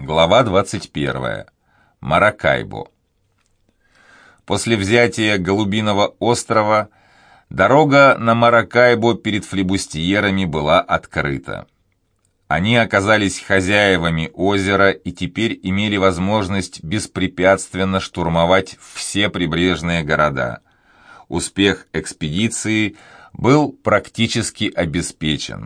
Глава 21. Маракайбо. После взятия Голубиного острова дорога на Маракайбо перед флибустьерами была открыта. Они оказались хозяевами озера и теперь имели возможность беспрепятственно штурмовать все прибрежные города. Успех экспедиции был практически обеспечен.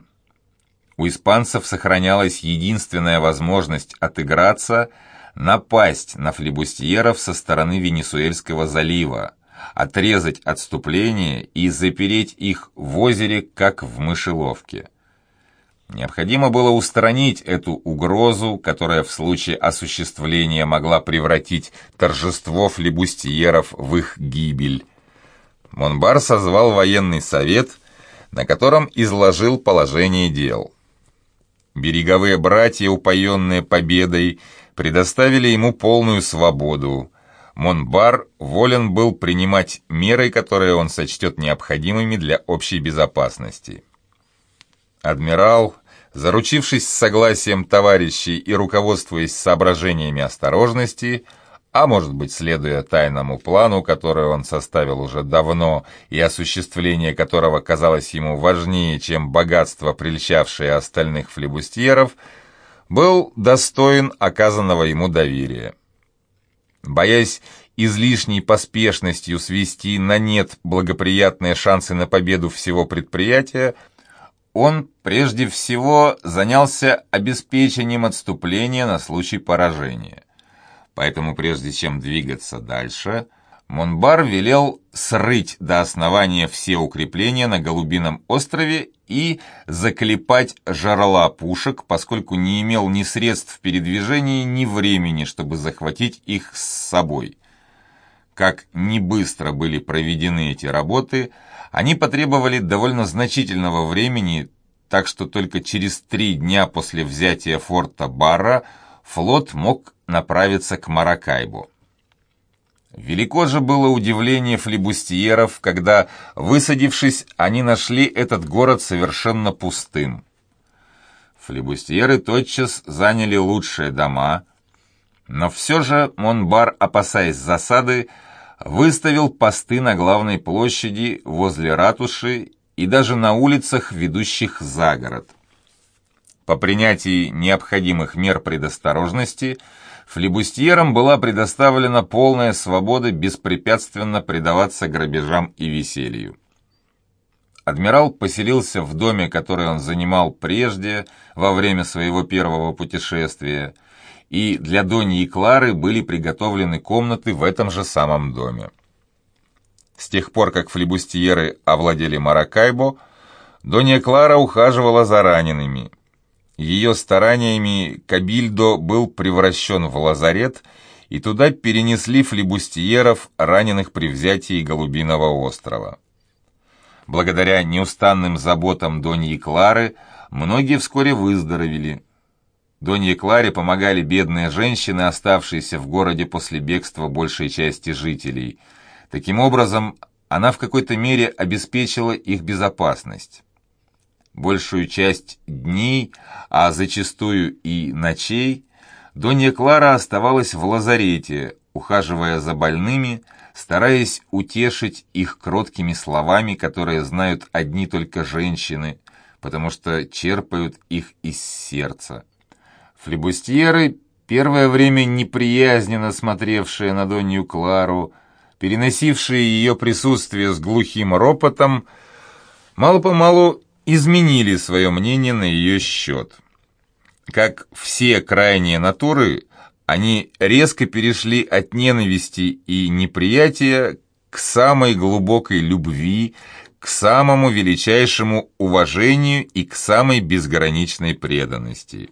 У испанцев сохранялась единственная возможность отыграться – напасть на флибустьеров со стороны Венесуэльского залива, отрезать отступление и запереть их в озере, как в мышеловке. Необходимо было устранить эту угрозу, которая в случае осуществления могла превратить торжество флибустьеров в их гибель. Монбар созвал военный совет, на котором изложил положение дел. Береговые братья, упоенные победой, предоставили ему полную свободу. Монбар волен был принимать меры, которые он сочтет необходимыми для общей безопасности. Адмирал, заручившись согласием товарищей и руководствуясь соображениями осторожности, а может быть, следуя тайному плану, который он составил уже давно и осуществление которого казалось ему важнее, чем богатство, прельщавшее остальных флибустьеров, был достоин оказанного ему доверия. Боясь излишней поспешностью свести на нет благоприятные шансы на победу всего предприятия, он прежде всего занялся обеспечением отступления на случай поражения. Поэтому прежде чем двигаться дальше, Монбар велел срыть до основания все укрепления на Голубином острове и заклепать жерла пушек, поскольку не имел ни средств передвижения, ни времени, чтобы захватить их с собой. Как не быстро были проведены эти работы, они потребовали довольно значительного времени, так что только через 3 дня после взятия форта Барра флот мог направиться к Маракайбо. Велико же было удивление флибустьеров, когда, высадившись, они нашли этот город совершенно пустым. Флибустьеры тотчас заняли лучшие дома, но все же Монбар, опасаясь засады, выставил посты на главной площади, возле ратуши и даже на улицах, ведущих за город. По принятии необходимых мер предосторожности флибустьерам была предоставлена полная свобода беспрепятственно предаваться грабежам и веселью. Адмирал поселился в доме, который он занимал прежде, во время своего первого путешествия, и для Доньи Клары были приготовлены комнаты в этом же самом доме. С тех пор, как флибустьеры овладели Маракайбо, Донья Клара ухаживала за ранеными. Ее стараниями Кабильдо был превращен в лазарет, и туда перенесли флибустьеров, раненых при взятии Голубиного острова. Благодаря неустанным заботам Доньи Клары, многие вскоре выздоровели. Донье Кларе помогали бедные женщины, оставшиеся в городе после бегства большей части жителей. Таким образом, она в какой-то мере обеспечила их безопасность. Большую часть дней, а зачастую и ночей, Донья Клара оставалась в лазарете, ухаживая за больными, стараясь утешить их кроткими словами, которые знают одни только женщины, потому что черпают их из сердца. Флибустьеры, первое время неприязненно смотревшие на Донью Клару, переносившие ее присутствие с глухим ропотом, мало-помалу изменили свое мнение на ее счет. Как все крайние натуры, они резко перешли от ненависти и неприятия к самой глубокой любви, к самому величайшему уважению и к самой безграничной преданности.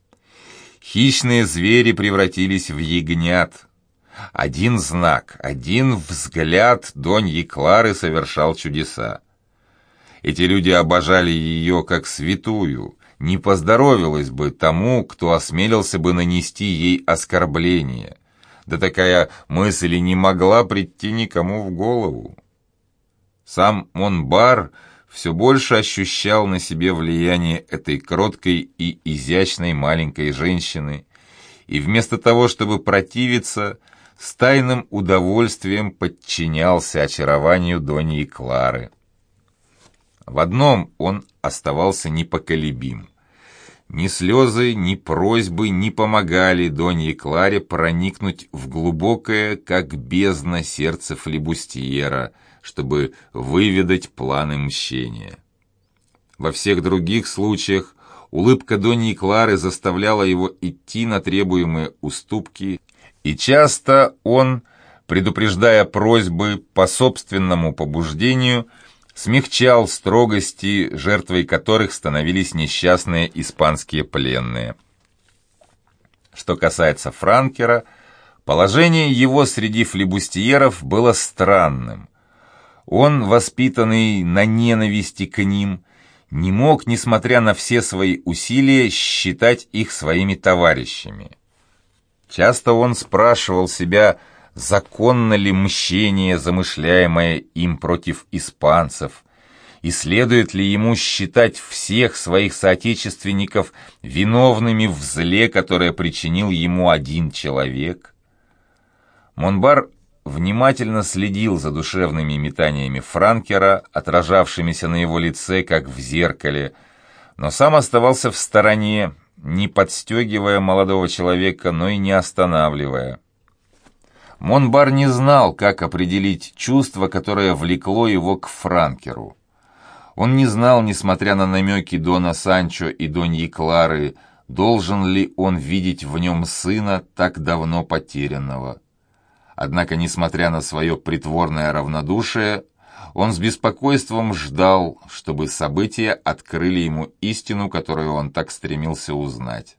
Хищные звери превратились в ягнят. Один знак, один взгляд Доньи Клары совершал чудеса. Эти люди обожали ее как святую, не поздоровилось бы тому, кто осмелился бы нанести ей оскорбление. Да такая мысль и не могла прийти никому в голову. Сам Монбар все больше ощущал на себе влияние этой кроткой и изящной маленькой женщины, и вместо того, чтобы противиться, с тайным удовольствием подчинялся очарованию Доньи Клары. В одном он оставался непоколебим. Ни слезы, ни просьбы не помогали Донье Кларе проникнуть в глубокое, как бездна, сердце флибустьера, чтобы выведать планы мщения. Во всех других случаях улыбка Доньи Клары заставляла его идти на требуемые уступки, и часто он, предупреждая просьбы по собственному побуждению, смягчал строгости, жертвой которых становились несчастные испанские пленные. Что касается Франкера, положение его среди флибустьеров было странным. Он, воспитанный на ненависти к ним, не мог, несмотря на все свои усилия, считать их своими товарищами. Часто он спрашивал себя, законно ли мщение, замышляемое им против испанцев, и следует ли ему считать всех своих соотечественников виновными в зле, которое причинил ему один человек. Монбар внимательно следил за душевными метаниями Франкера, отражавшимися на его лице, как в зеркале, но сам оставался в стороне, не подстегивая молодого человека, но и не останавливая. Монбар не знал, как определить чувство, которое влекло его к Франкеру. Он не знал, несмотря на намеки Дона Санчо и Доньи Клары, должен ли он видеть в нем сына, так давно потерянного. Однако, несмотря на свое притворное равнодушие, он с беспокойством ждал, чтобы события открыли ему истину, которую он так стремился узнать.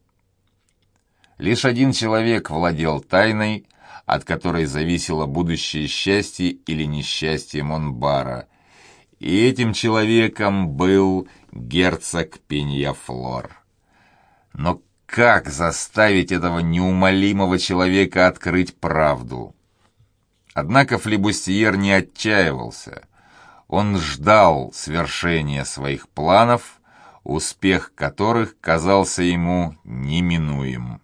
Лишь один человек владел тайной, от которой зависело будущее счастье или несчастье Монбара, и этим человеком был герцог Пеньяфлор. Но как заставить этого неумолимого человека открыть правду? Однако флибустьер не отчаивался. Он ждал свершения своих планов, успех которых казался ему неминуем.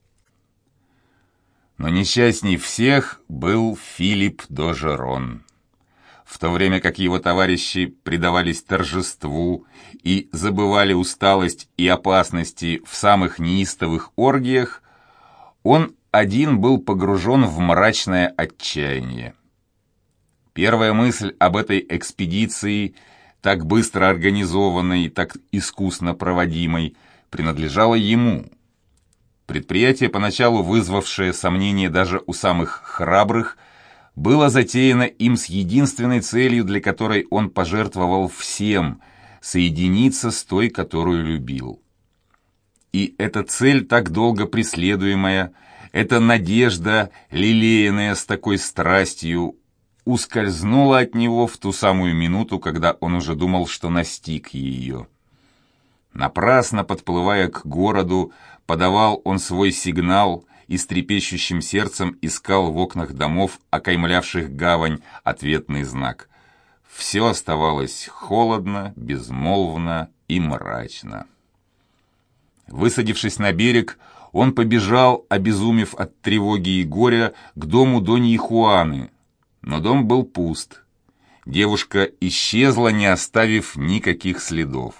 Но несчастней всех был Филипп д'Ожерон. В то время как его товарищи предавались торжеству и забывали усталость и опасности в самых неистовых оргиях, он один был погружен в мрачное отчаяние. Первая мысль об этой экспедиции, так быстро организованной, так искусно проводимой, принадлежала ему. Предприятие, поначалу вызвавшее сомнения даже у самых храбрых, было затеяно им с единственной целью, для которой он пожертвовал всем — соединиться с той, которую любил. И эта цель, так долго преследуемая, эта надежда, лелеянная с такой страстью, ускользнула от него в ту самую минуту, когда он уже думал, что настиг ее. Напрасно подплывая к городу, подавал он свой сигнал и с трепещущим сердцем искал в окнах домов, окаймлявших гавань, ответный знак. Все оставалось холодно, безмолвно и мрачно. Высадившись на берег, он побежал, обезумев от тревоги и горя, к дому Доньи Хуаны. Но дом был пуст. Девушка исчезла, не оставив никаких следов.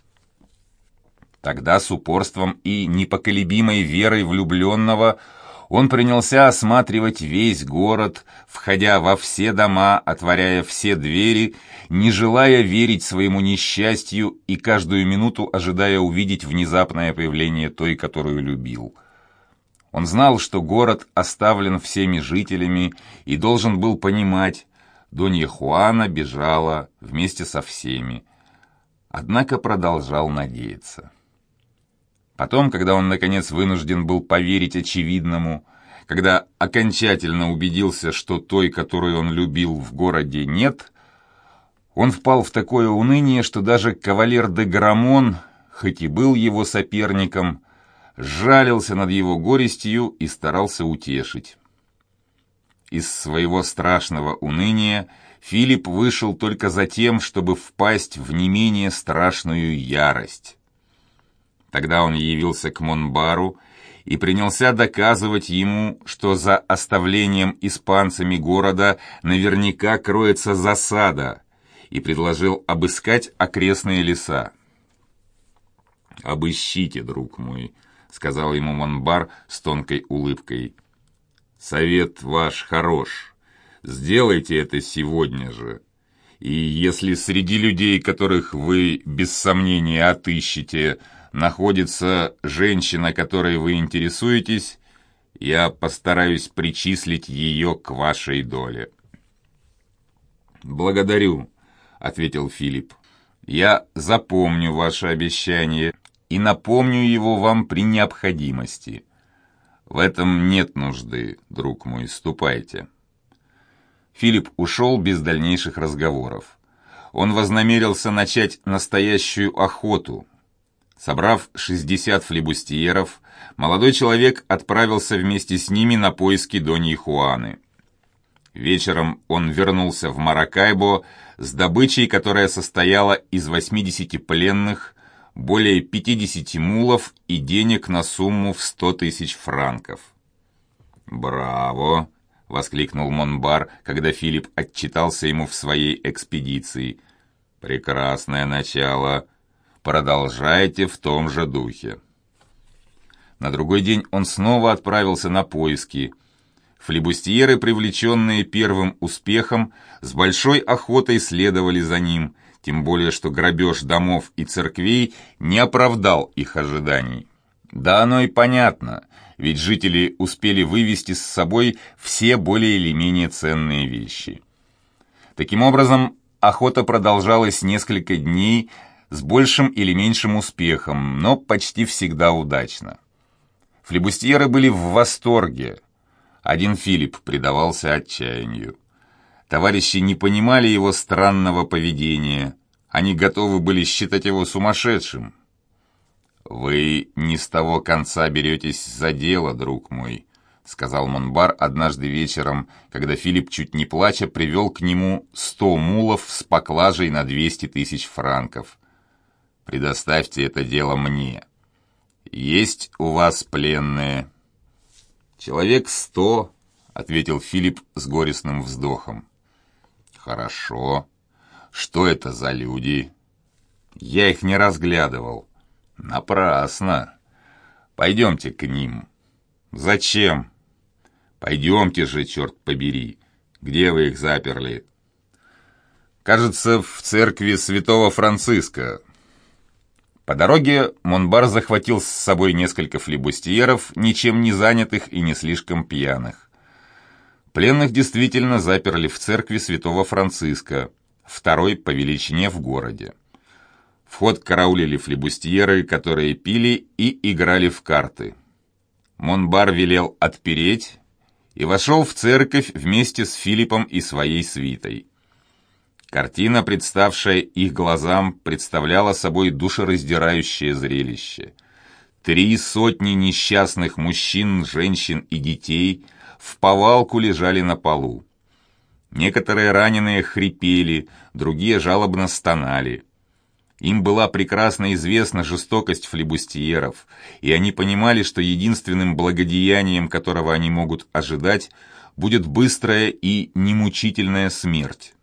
Тогда с упорством и непоколебимой верой влюбленного он принялся осматривать весь город, входя во все дома, отворяя все двери, не желая верить своему несчастью и каждую минуту ожидая увидеть внезапное появление той, которую любил. Он знал, что город оставлен всеми жителями и должен был понимать, Донья Хуана бежала вместе со всеми, однако продолжал надеяться. Потом, когда он, наконец, вынужден был поверить очевидному, когда окончательно убедился, что той, которую он любил, в городе нет, он впал в такое уныние, что даже кавалер де Грамон, хоть и был его соперником, жалился над его горестью и старался утешить. Из своего страшного уныния Филипп вышел только за тем, чтобы впасть в не менее страшную ярость. Тогда он явился к Монбару и принялся доказывать ему, что за оставлением испанцами города наверняка кроется засада, и предложил обыскать окрестные леса. «Обыщите, друг мой», — сказал ему Монбар с тонкой улыбкой. «Совет ваш хорош. Сделайте это сегодня же. И если среди людей, которых вы без сомнения отыщете, находится женщина, которой вы интересуетесь, я постараюсь причислить ее к вашей доле». «Благодарю», — ответил Филипп. «Я запомню ваше обещание и напомню его вам при необходимости. В этом нет нужды, друг мой, ступайте». Филипп ушел без дальнейших разговоров. Он вознамерился начать настоящую охоту. Собрав 60 флибустьеров, молодой человек отправился вместе с ними на поиски Доньи Хуаны. Вечером он вернулся в Маракайбо с добычей, которая состояла из 80 пленных, более 50 мулов и денег на сумму в 100 тысяч франков. «Браво!» — воскликнул Монбар, когда Филипп отчитался ему в своей экспедиции. «Прекрасное начало. Продолжайте в том же духе». На другой день он снова отправился на поиски. Флибустьеры, привлеченные первым успехом, с большой охотой следовали за ним, тем более что грабеж домов и церквей не оправдал их ожиданий. Да оно и понятно, ведь жители успели вывести с собой все более или менее ценные вещи. Таким образом, охота продолжалась несколько дней с большим или меньшим успехом, но почти всегда удачно. Флибустьеры были в восторге. Один Филипп предавался отчаянию. Товарищи не понимали его странного поведения. Они готовы были считать его сумасшедшим. «Вы не с того конца беретесь за дело, друг мой», — сказал Монбар однажды вечером, когда Филипп, чуть не плача, привел к нему 100 мулов с поклажей на 200 тысяч франков. «Предоставьте это дело мне. Есть у вас пленные?» «Человек 100», — ответил Филипп с горестным вздохом. «Хорошо. Что это за люди?» «Я их не разглядывал». «Напрасно. Пойдемте к ним». «Зачем?» «Пойдемте же, черт побери. Где вы их заперли?» «Кажется, в церкви святого Франциска». По дороге Монбар захватил с собой несколько флибустьеров, ничем не занятых и не слишком пьяных. Пленных действительно заперли в церкви святого Франциска, второй по величине в городе. Вход караулили флибустьеры, которые пили и играли в карты. Монбар велел отпереть и вошел в церковь вместе с Филиппом и своей свитой. Картина, представшая их глазам, представляла собой душераздирающее зрелище. 300 несчастных мужчин, женщин и детей вповалку лежали на полу. Некоторые раненые хрипели, другие жалобно стонали. Им была прекрасно известна жестокость флибустьеров, и они понимали, что единственным благодеянием, которого они могут ожидать, будет быстрая и немучительная смерть.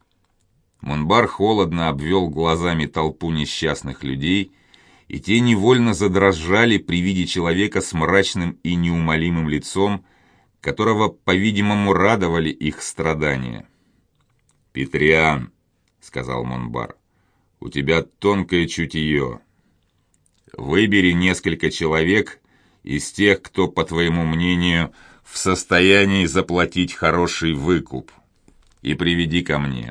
Монбар холодно обвел глазами толпу несчастных людей, и те невольно задрожали при виде человека с мрачным и неумолимым лицом, которого, по-видимому, радовали их страдания. «Петриан», — сказал Монбар, — «у тебя тонкое чутье. Выбери несколько человек из тех, кто, по твоему мнению, в состоянии заплатить хороший выкуп, и приведи ко мне».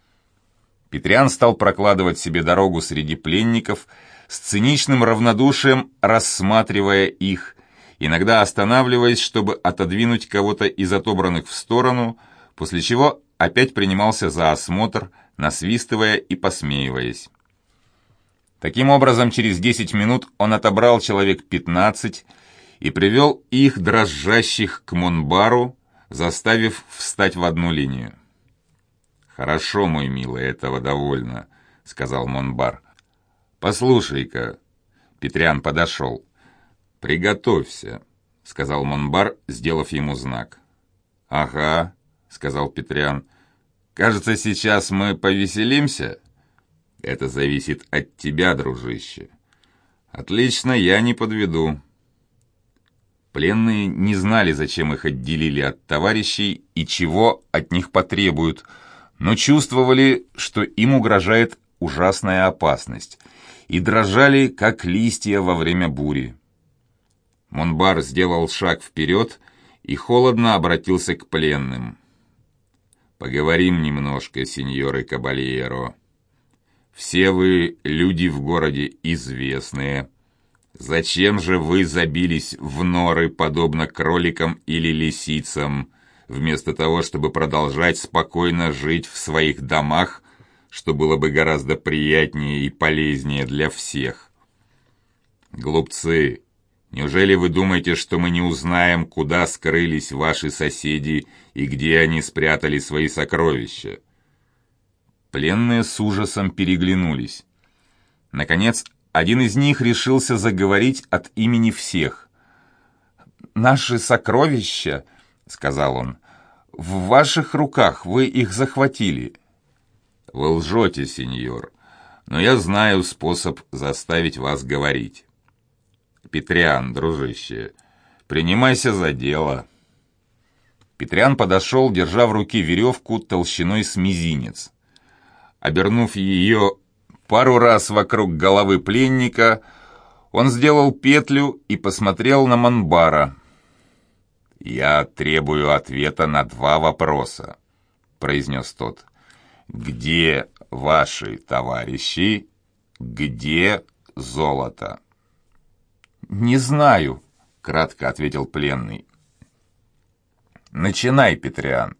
Петриан стал прокладывать себе дорогу среди пленников, с циничным равнодушием рассматривая их, иногда останавливаясь, чтобы отодвинуть кого-то из отобранных в сторону, после чего опять принимался за осмотр, насвистывая и посмеиваясь. Таким образом, через 10 минут он отобрал человек 15 и привел их, дрожащих, к Монбару, заставив встать в одну линию. «Хорошо, мой милый, этого довольно», — сказал Монбар. «Послушай-ка, Петрян подошел. «Приготовься», — сказал Монбар, сделав ему знак. «Ага», — сказал Петрян. «Кажется, сейчас мы повеселимся?» «Это зависит от тебя, дружище». «Отлично, я не подведу». Пленные не знали, зачем их отделили от товарищей и чего от них потребуют, но чувствовали, что им угрожает ужасная опасность, и дрожали, как листья во время бури. Монбар сделал шаг вперед и холодно обратился к пленным. «Поговорим немножко, сеньоры Кабальеро. Все вы люди в городе известные. Зачем же вы забились в норы, подобно кроликам или лисицам, вместо того, чтобы продолжать спокойно жить в своих домах, что было бы гораздо приятнее и полезнее для всех? Глупцы, неужели вы думаете, что мы не узнаем, куда скрылись ваши соседи и где они спрятали свои сокровища?» Пленные с ужасом переглянулись. Наконец, один из них решился заговорить от имени всех. «Наши сокровища, — сказал он, — в ваших руках, вы их захватили». «Вы лжете, сеньор, но я знаю способ заставить вас говорить. Петрян, дружище, принимайся за дело». Петрян подошел, держа в руке веревку толщиной с мизинец. Обернув ее пару раз вокруг головы пленника, он сделал петлю и посмотрел на Монбара. «Я требую ответа на 2 вопроса», — произнес тот. «Где ваши товарищи? Где золото?» «Не знаю», — кратко ответил пленный. «Начинай, Петрян».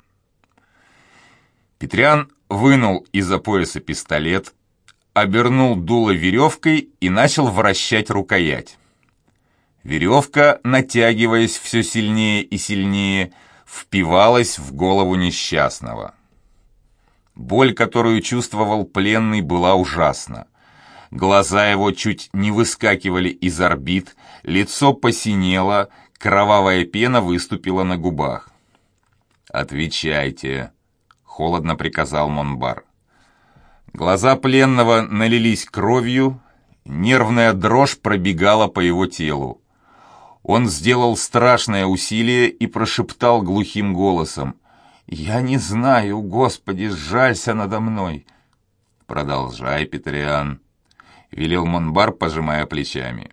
Петрян вынул из-за пояса пистолет, обернул дуло веревкой и начал вращать рукоять. Веревка, натягиваясь все сильнее и сильнее, впивалась в голову несчастного. Боль, которую чувствовал пленный, была ужасна. Глаза его чуть не выскакивали из орбит, лицо посинело, кровавая пена выступила на губах. «Отвечайте», — холодно приказал Монбар. Глаза пленного налились кровью, нервная дрожь пробегала по его телу. Он сделал страшное усилие и прошептал глухим голосом: «Я не знаю, Господи, сжалься надо мной». «Продолжай, Петрян», — велел Монбар, пожимая плечами.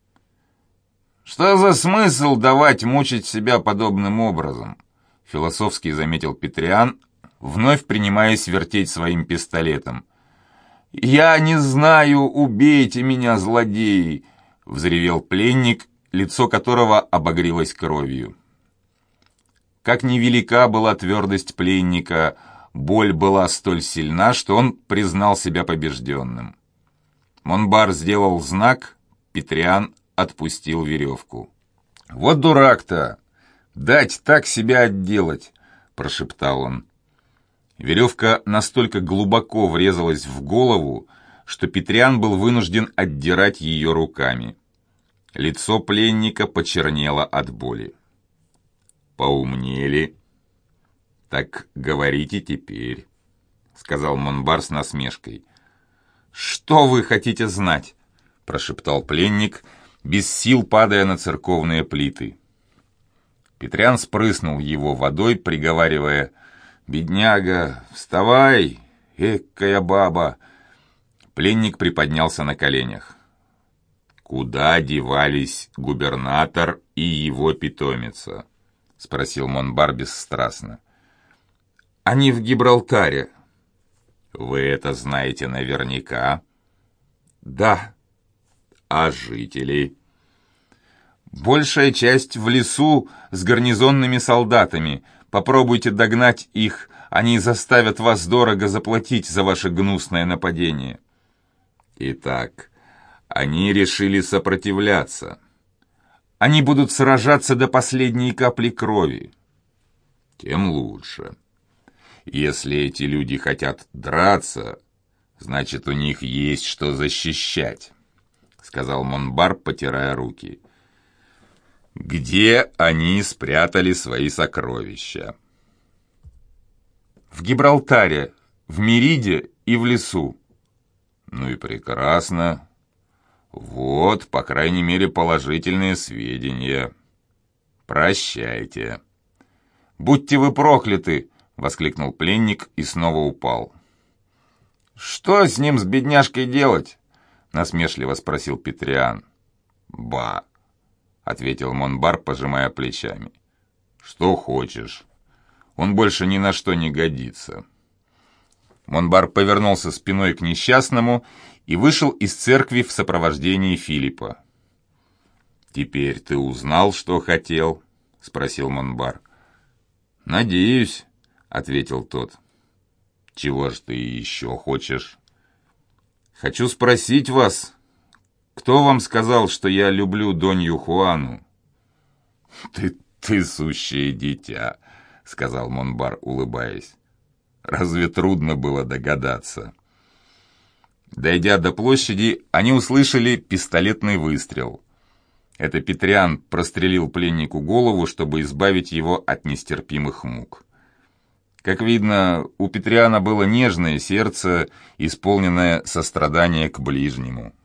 «Что за смысл давать мучить себя подобным образом?» — философски заметил Петрян, вновь принимаясь вертеть своим пистолетом. «Я не знаю, убейте меня, злодеи!» — взревел пленник, лицо которого обогрелось кровью. Как невелика была твердость пленника, боль была столь сильна, что он признал себя побежденным. Монбар сделал знак, Петрян отпустил веревку. «Вот дурак-то! Дать так себя отделать!» — прошептал он. Веревка настолько глубоко врезалась в голову, что Петрян был вынужден отдирать ее руками. Лицо пленника почернело от боли. «Поумнели? Так говорите теперь», — сказал Монбар с насмешкой. «Что вы хотите знать?» — прошептал пленник, без сил падая на церковные плиты. Петрян спрыснул его водой, приговаривая: «Бедняга, вставай, экая баба!» Пленник приподнялся на коленях. «Куда девались губернатор и его питомица?» — спросил Монбар бесстрастно. «Они в Гибралтаре». «Вы это знаете наверняка?» «Да». «А жители?» «Большая часть в лесу с гарнизонными солдатами. Попробуйте догнать их, они заставят вас дорого заплатить за ваше гнусное нападение». «Итак, они решили сопротивляться». «Они будут сражаться до последней капли крови». «Тем лучше. Если эти люди хотят драться, значит, у них есть что защищать. — сказал Монбар, потирая руки. «Где они спрятали свои сокровища?» «В Гибралтаре, в Мериде и в лесу». «Ну и прекрасно. Вот, по крайней мере, положительные сведения. Прощайте». «Будьте вы прокляты!» — воскликнул пленник и снова упал. «Что с ним, с бедняжкой, делать?» — насмешливо спросил Петриан. «Ба!» — ответил Монбар, пожимая плечами. «Что хочешь. Он больше ни на что не годится». Монбар повернулся спиной к несчастному и вышел из церкви в сопровождении Филиппа. «Теперь ты узнал, что хотел?» — спросил Монбар. «Надеюсь», — ответил тот. «Чего ж ты еще хочешь?» «Хочу спросить вас, кто вам сказал, что я люблю Донью Хуану?» «Ты сущее дитя», — сказал Монбар, улыбаясь. «Разве трудно было догадаться?» Дойдя до площади, они услышали пистолетный выстрел. Это Петриан прострелил пленнику голову, чтобы избавить его от нестерпимых мук. Как видно, у Петриана было нежное сердце, исполненное сострадания к ближнему.